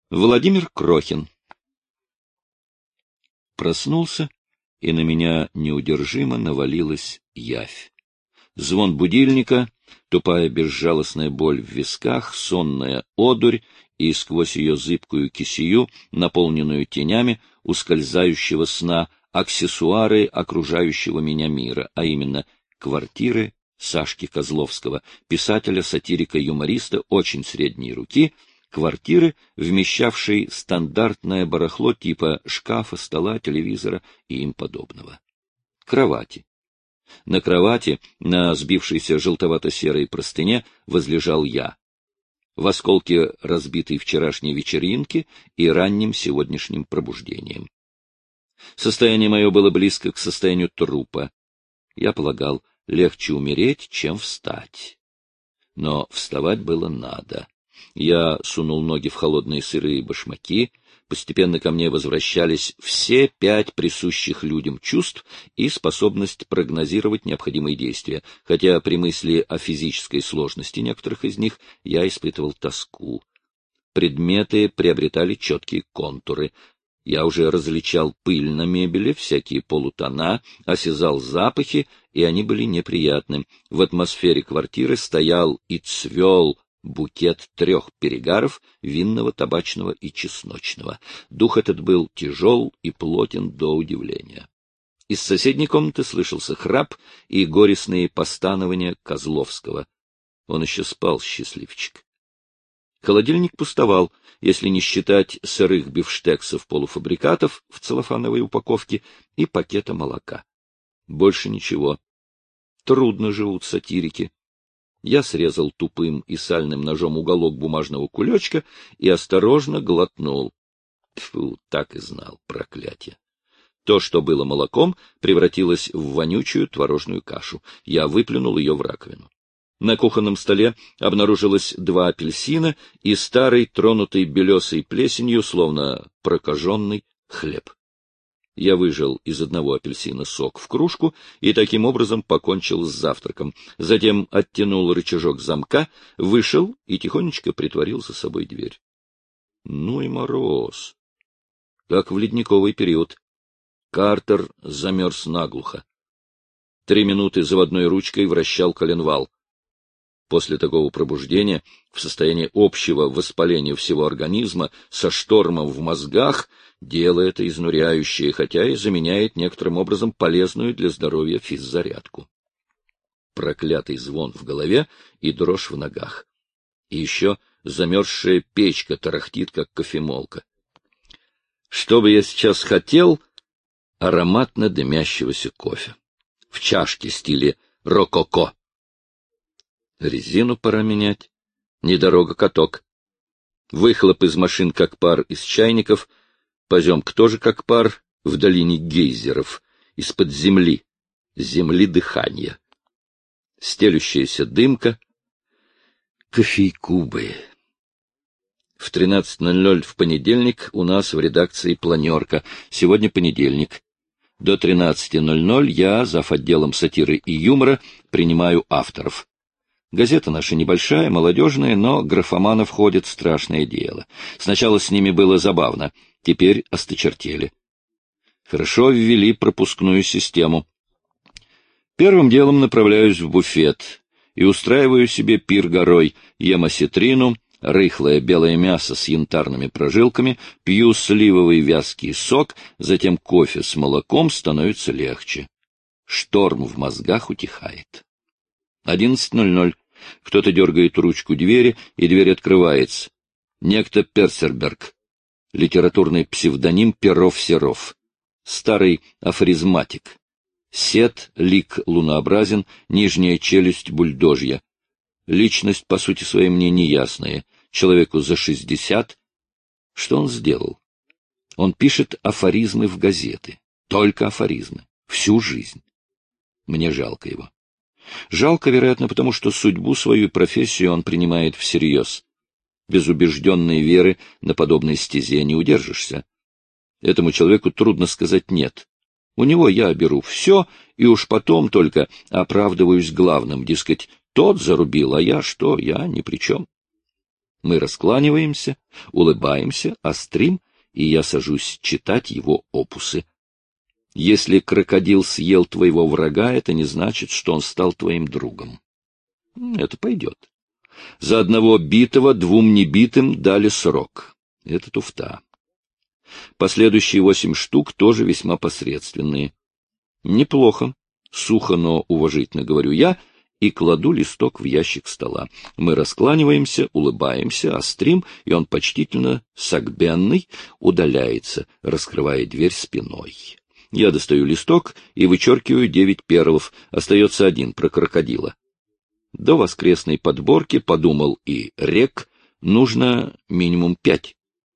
Владимир Крохин. Проснулся, и на меня неудержимо навалилась явь. Звон будильника, тупая безжалостная боль в висках, сонная одурь и сквозь ее зыбкую кисею, наполненную тенями ускользающего сна, аксессуары окружающего меня мира, а именно квартиры Сашки Козловского, писателя, сатирика, юмориста очень средней руки, квартиры, вмещавшей стандартное барахло типа шкафа, стола, телевизора и им подобного. Кровати. На кровати, на сбившейся желтовато-серой простыне, возлежал я. В осколке разбитой вчерашней вечеринки и ранним сегодняшним пробуждением. Состояние мое было близко к состоянию трупа. Я полагал, легче умереть, чем встать. Но вставать было надо. Я сунул ноги в холодные сырые башмаки, постепенно ко мне возвращались все 5 присущих людям чувств и способность прогнозировать необходимые действия, хотя при мысли о физической сложности некоторых из них я испытывал тоску. Предметы приобретали четкие контуры. Я уже различал пыль на мебели, всякие полутона, осязал запахи, и они были неприятны. В атмосфере квартиры стоял и цвел букет 3 перегаров — винного, табачного и чесночного. Дух этот был тяжел и плотен до удивления. Из соседней комнаты слышался храп и горестные постанования Козловского. Он еще спал, счастливчик. Холодильник пустовал, если не считать сырых бифштексов-полуфабрикатов в целлофановой упаковке и пакета молока. Больше ничего. Трудно живут сатирики. Я срезал тупым и сальным ножом уголок бумажного кулечка и осторожно глотнул. Тьфу, так и знал, проклятие. То, что было молоком, превратилось в вонючую творожную кашу. Я выплюнул ее в раковину. На кухонном столе обнаружилось 2 апельсина и старый, тронутый белесой плесенью, словно прокаженный, хлеб. Я выжал из одного апельсина сок в кружку и таким образом покончил с завтраком. Затем оттянул рычажок замка, вышел и тихонечко притворил за собой дверь. Ну и мороз! Как в ледниковый период. Картер замерз наглухо. 3 минуты заводной ручкой вращал коленвал. После такого пробуждения, в состоянии общего воспаления всего организма, со штормом в мозгах, дело это изнуряющее, хотя и заменяет некоторым образом полезную для здоровья физзарядку. Проклятый звон в голове и дрожь в ногах. И еще замерзшая печка тарахтит, как кофемолка. Что бы я сейчас хотел? Ароматно дымящегося кофе. В чашке стиле рококо. Резину пора менять. Не дорога-каток. Выхлоп из машин как пар из чайников. Поземка тоже как пар в долине гейзеров. Из-под земли. Земли дыхания. Стелющаяся дымка. Кофейку бы. В 13:00 в понедельник у нас в редакции планерка. Сегодня понедельник. До 13:00 я, зав. Отделом сатиры и юмора, принимаю авторов. Газета наша небольшая, молодежная, но графоманов ходит страшное дело. Сначала с ними было забавно, теперь осточертели. Хорошо ввели пропускную систему. Первым делом направляюсь в буфет и устраиваю себе пир горой, ем осетрину, рыхлое белое мясо с янтарными прожилками, пью сливовый вязкий сок, затем кофе с молоком, становится легче. Шторм в мозгах утихает. 11:00. Кто-то дергает ручку двери, и дверь открывается. Некто Персерберг. Литературный псевдоним Перов-Серов. Старый афоризматик. Сет, лик лунообразен, нижняя челюсть бульдожья. Личность, по сути своей, мне неясная. Человеку за 60. Что он сделал? Он пишет афоризмы в газеты. Только афоризмы. Всю жизнь. Мне жалко его. Жалко, вероятно, потому что судьбу свою и профессию он принимает всерьез. Без убежденной веры на подобной стезе не удержишься. Этому человеку трудно сказать «нет». У него я беру все, и уж потом только оправдываюсь главным, дескать, тот зарубил, а я что, я ни при чем. Мы раскланиваемся, улыбаемся, острим, и я сажусь читать его опусы. Если крокодил съел твоего врага, это не значит, что он стал твоим другом. Это пойдет. За одного битого 2 небитым дали срок. Это туфта. Последующие 8 штук тоже весьма посредственные. Неплохо. Сухо, но уважительно говорю я, и кладу листок в ящик стола. Мы раскланиваемся, улыбаемся, острим, и он почтительно, согбенный, удаляется, раскрывая дверь спиной. Я достаю листок и вычеркиваю 9 перлов. Остается 1 про крокодила. До воскресной подборки, подумал и рек, нужно минимум 5.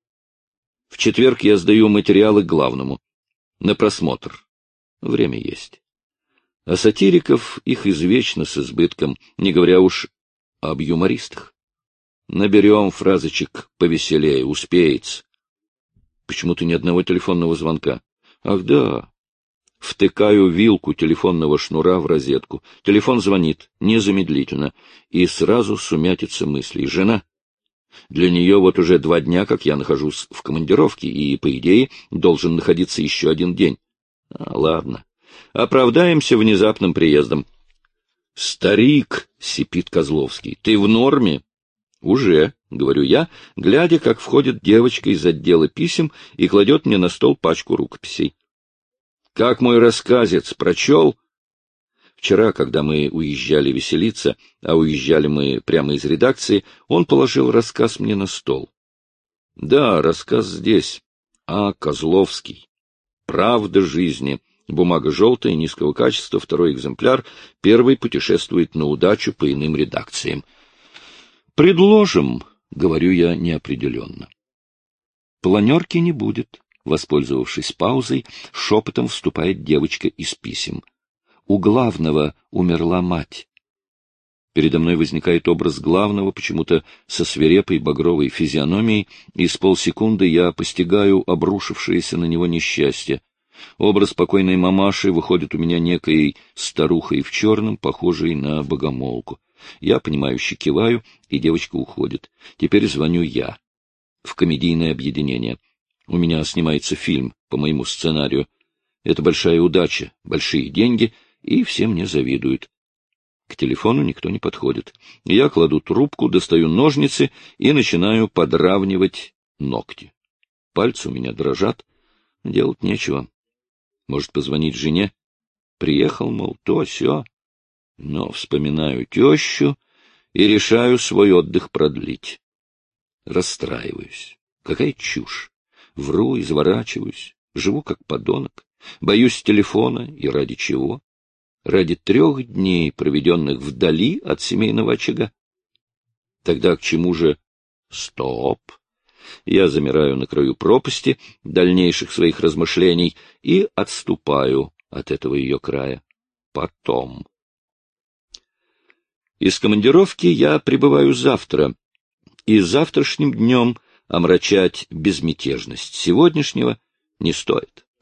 В четверг я сдаю материалы главному. На просмотр. Время есть. А сатириков их извечно с избытком, не говоря уж об юмористах. Наберем фразочек повеселее, успеется. Почему-то ни одного телефонного звонка. Ах да. Втыкаю вилку телефонного шнура в розетку. Телефон звонит, незамедлительно, и сразу сумятица мыслей. Жена. Для нее вот уже 2 дня, как я нахожусь в командировке, и, по идее, должен находиться еще 1 день. Ладно. Оправдаемся внезапным приездом. — Старик, — сипит Козловский, — ты в норме? — Уже, — говорю я, глядя, как входит девочка из отдела писем и кладет мне на стол пачку рукописей. — Как мой рассказец, прочел? Вчера, когда мы уезжали веселиться, а уезжали мы прямо из редакции, он положил рассказ мне на стол. — Да, рассказ здесь. А. Козловский. «Правда жизни». Бумага желтая, низкого качества, 2 экземпляр. 1 путешествует на удачу по иным редакциям. «Предложим», — говорю я неопределенно. «Планерки не будет», — воспользовавшись паузой, шепотом вступает девочка из писем. «У главного умерла мать». Передо мной возникает образ главного, почему-то со свирепой багровой физиономией, и с полсекунды я постигаю обрушившееся на него несчастье. Образ покойной мамаши выходит у меня некой старухой в черном, похожей на богомолку. Я, понимающе киваю, и девочка уходит. Теперь звоню я. В комедийное объединение. У меня снимается фильм по моему сценарию. Это большая удача, большие деньги, и все мне завидуют. К телефону никто не подходит. Я кладу трубку, достаю ножницы и начинаю подравнивать ногти. Пальцы у меня дрожат. Делать нечего. Может, позвонить жене? Приехал, мол, то-сё. Но вспоминаю тещу и решаю свой отдых продлить. Расстраиваюсь. Какая чушь. Вру, изворачиваюсь, живу как подонок. Боюсь телефона, и ради чего? Ради 3 дней, проведенных вдали от семейного очага. Тогда к чему же? Стоп! Я замираю на краю пропасти дальнейших своих размышлений и отступаю от этого ее края. Потом. Из командировки я прибываю завтра, и завтрашним днем омрачать безмятежность сегодняшнего не стоит.